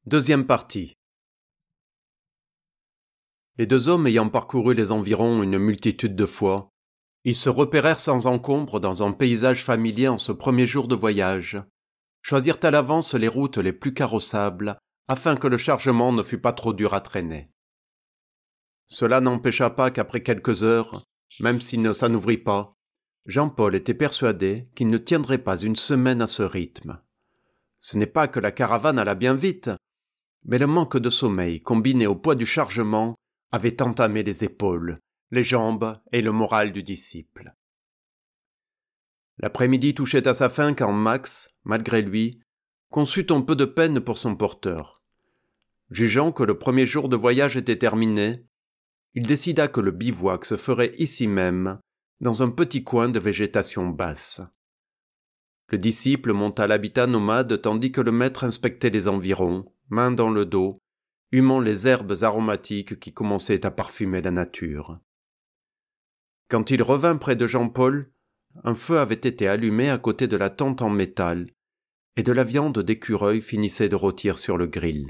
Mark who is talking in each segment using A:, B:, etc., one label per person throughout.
A: Deuxième partie. Les deux hommes ayant parcouru les environs une multitude de fois, ils se repérèrent sans encombre dans un paysage familier en ce premier jour de voyage, choisirent à l'avance les routes les plus carrossables, afin que le chargement ne fût pas trop dur à traîner. Cela n'empêcha pas qu'après quelques heures, même s'il ne s'en ouvrit pas, Jean-Paul était persuadé qu'il ne tiendrait pas une semaine à ce rythme. Ce n'est pas que la caravane alla bien vite, mais le manque de sommeil combiné au poids du chargement avait entamé les épaules, les jambes et le moral du disciple. L'après-midi touchait à sa fin quand Max, malgré lui, conçut un peu de peine pour son porteur. Jugeant que le premier jour de voyage était terminé, il décida que le bivouac se ferait ici même, dans un petit coin de végétation basse. Le disciple monta l'habitat nomade tandis que le maître inspectait les environs, main dans le dos, humant les herbes aromatiques qui commençaient à parfumer la nature. Quand il revint près de Jean-Paul, un feu avait été allumé à côté de la tente en métal, et de la viande d'écureuil finissait de rôtir sur le grill.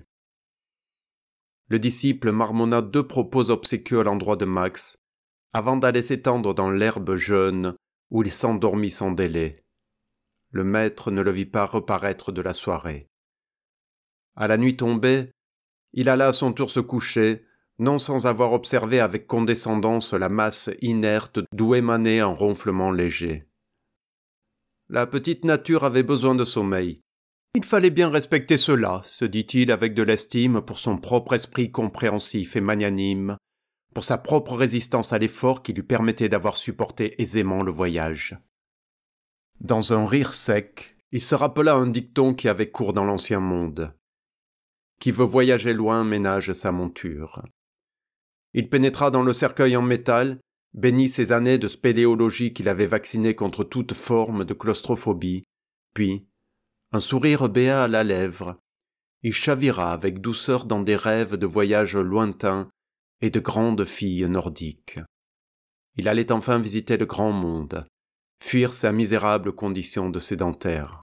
A: Le disciple marmonna 2 propos obséquieux à l'endroit de Max, avant d'aller s'étendre dans l'herbe jeune, où il s'endormit sans délai. Le maître ne le vit pas reparaître de la soirée. À la nuit tombée, il alla à son tour se coucher, non sans avoir observé avec condescendance la masse inerte d'où émanait un ronflement léger. La petite nature avait besoin de sommeil. Il fallait bien respecter cela, se dit-il avec de l'estime pour son propre esprit compréhensif et magnanime, pour sa propre résistance à l'effort qui lui permettait d'avoir supporté aisément le voyage. Dans un rire sec, il se rappela un dicton qui avait cours dans l'ancien monde. Qui veut voyager loin ménage sa monture. Il pénétra dans le cercueil en métal, bénit ces années de spéléologie qu'il avait vaccinées contre toute forme de claustrophobie, puis, un sourire béat à la lèvre, il chavira avec douceur dans des rêves de voyages lointains et de grandes filles nordiques. Il allait enfin visiter le grand monde, fuir sa misérable condition de sédentaire.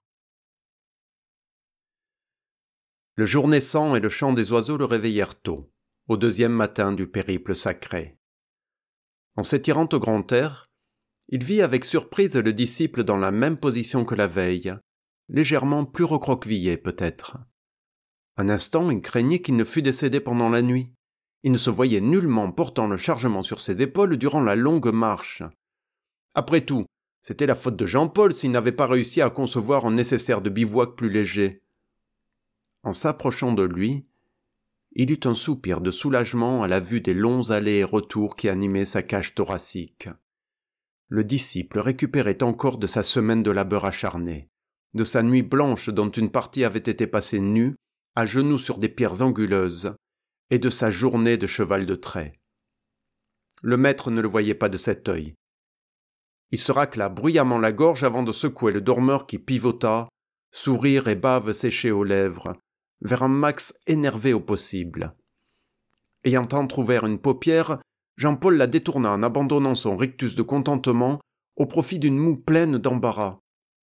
A: Le jour naissant et le chant des oiseaux le réveillèrent tôt, au 2e matin du périple sacré. En s'étirant au grand air, il vit avec surprise le disciple dans la même position que la veille, légèrement plus recroquevillé peut-être. Un instant, il craignit qu'il ne fût décédé pendant la nuit. Il ne se voyait nullement portant le chargement sur ses épaules durant la longue marche. Après tout, c'était la faute de Jean-Paul s'il n'avait pas réussi à concevoir un nécessaire de bivouac plus léger. En s'approchant de lui, il eut un soupir de soulagement à la vue des longs allers et retours qui animaient sa cage thoracique. Le disciple récupérait encore de sa semaine de labeur acharné, de sa nuit blanche dont une partie avait été passée nue, à genoux sur des pierres anguleuses, et de sa journée de cheval de trait. Le maître ne le voyait pas de cet œil. Il se racla bruyamment la gorge avant de secouer le dormeur qui pivota, sourire et bave séchés aux lèvres, vers un Max énervé au possible. Ayant entrouvert une paupière, Jean-Paul la détourna en abandonnant son rictus de contentement au profit d'une moue pleine d'embarras.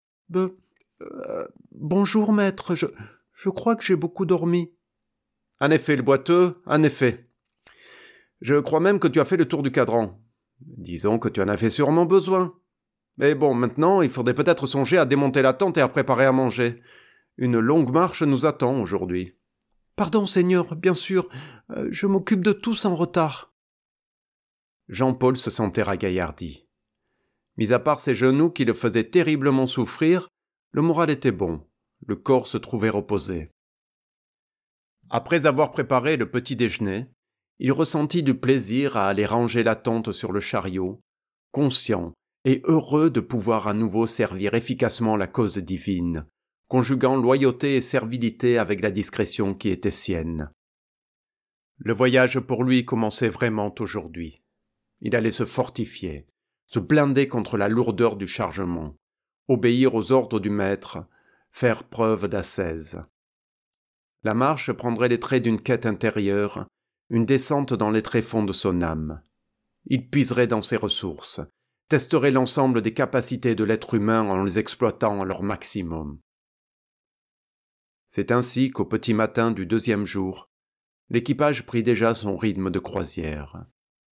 A: Bonjour, maître, je crois que j'ai beaucoup dormi. En effet, le boiteux, en effet. Je crois même que tu as fait le tour du cadran. Disons que tu en as fait sûrement besoin. Mais bon, maintenant, il faudrait peut-être songer à démonter la tente et à préparer à manger. Une longue marche nous attend aujourd'hui. Pardon, Seigneur, bien sûr, je m'occupe de tout sans retard. Jean-Paul se sentait ragaillardi. Mis à part ses genoux qui le faisaient terriblement souffrir, le moral était bon, le corps se trouvait reposé. Après avoir préparé le petit déjeuner, il ressentit du plaisir à aller ranger la tente sur le chariot, conscient et heureux de pouvoir à nouveau servir efficacement la cause divine, conjuguant loyauté et servilité avec la discrétion qui était sienne. Le voyage pour lui commençait vraiment aujourd'hui. Il allait se fortifier, se blinder contre la lourdeur du chargement, obéir aux ordres du maître, faire preuve d'ascèse. La marche prendrait les traits d'une quête intérieure, une descente dans les tréfonds de son âme. Il puiserait dans ses ressources, testerait l'ensemble des capacités de l'être humain en les exploitant à leur maximum. C'est ainsi qu'au petit matin du deuxième jour, l'équipage prit déjà son rythme de croisière.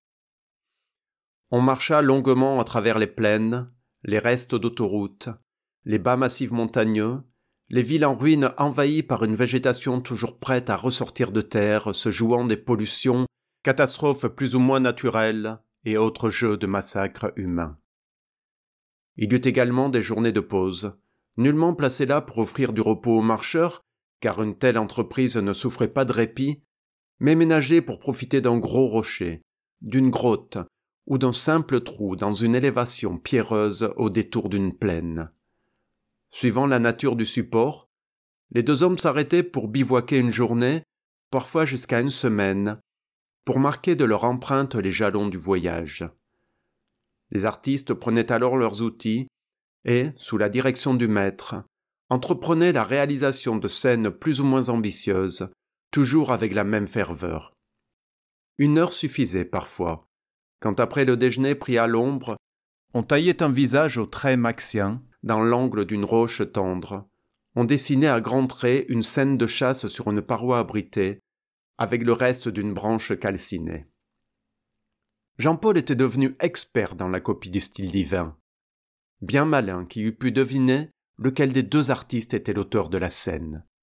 A: On marcha longuement à travers les plaines, les restes d'autoroutes, les bas massifs montagneux, les villes en ruine envahies par une végétation toujours prête à ressortir de terre, se jouant des pollutions, catastrophes plus ou moins naturelles et autres jeux de massacres humains. Il y eut également des journées de pause, nullement placées là pour offrir du repos aux marcheurs, car une telle entreprise ne souffrait pas de répit, mais ménagées pour profiter d'un gros rocher, d'une grotte ou d'un simple trou dans une élévation pierreuse au détour d'une plaine. Suivant la nature du support, les deux hommes s'arrêtaient pour bivouaquer une journée, parfois jusqu'à une semaine, pour marquer de leur empreinte les jalons du voyage. Les artistes prenaient alors leurs outils et, sous la direction du maître, entreprenaient la réalisation de scènes plus ou moins ambitieuses, toujours avec la même ferveur. 1 heure suffisait parfois, quand après le déjeuner pris à l'ombre, on taillait un visage aux traits maxiens dans l'angle d'une roche tendre. On dessinait à grands traits une scène de chasse sur une paroi abritée, avec le reste d'une branche calcinée. Jean-Paul était devenu expert dans la copie du style divin. Bien malin qui eût pu deviner lequel des deux artistes était l'auteur de la scène.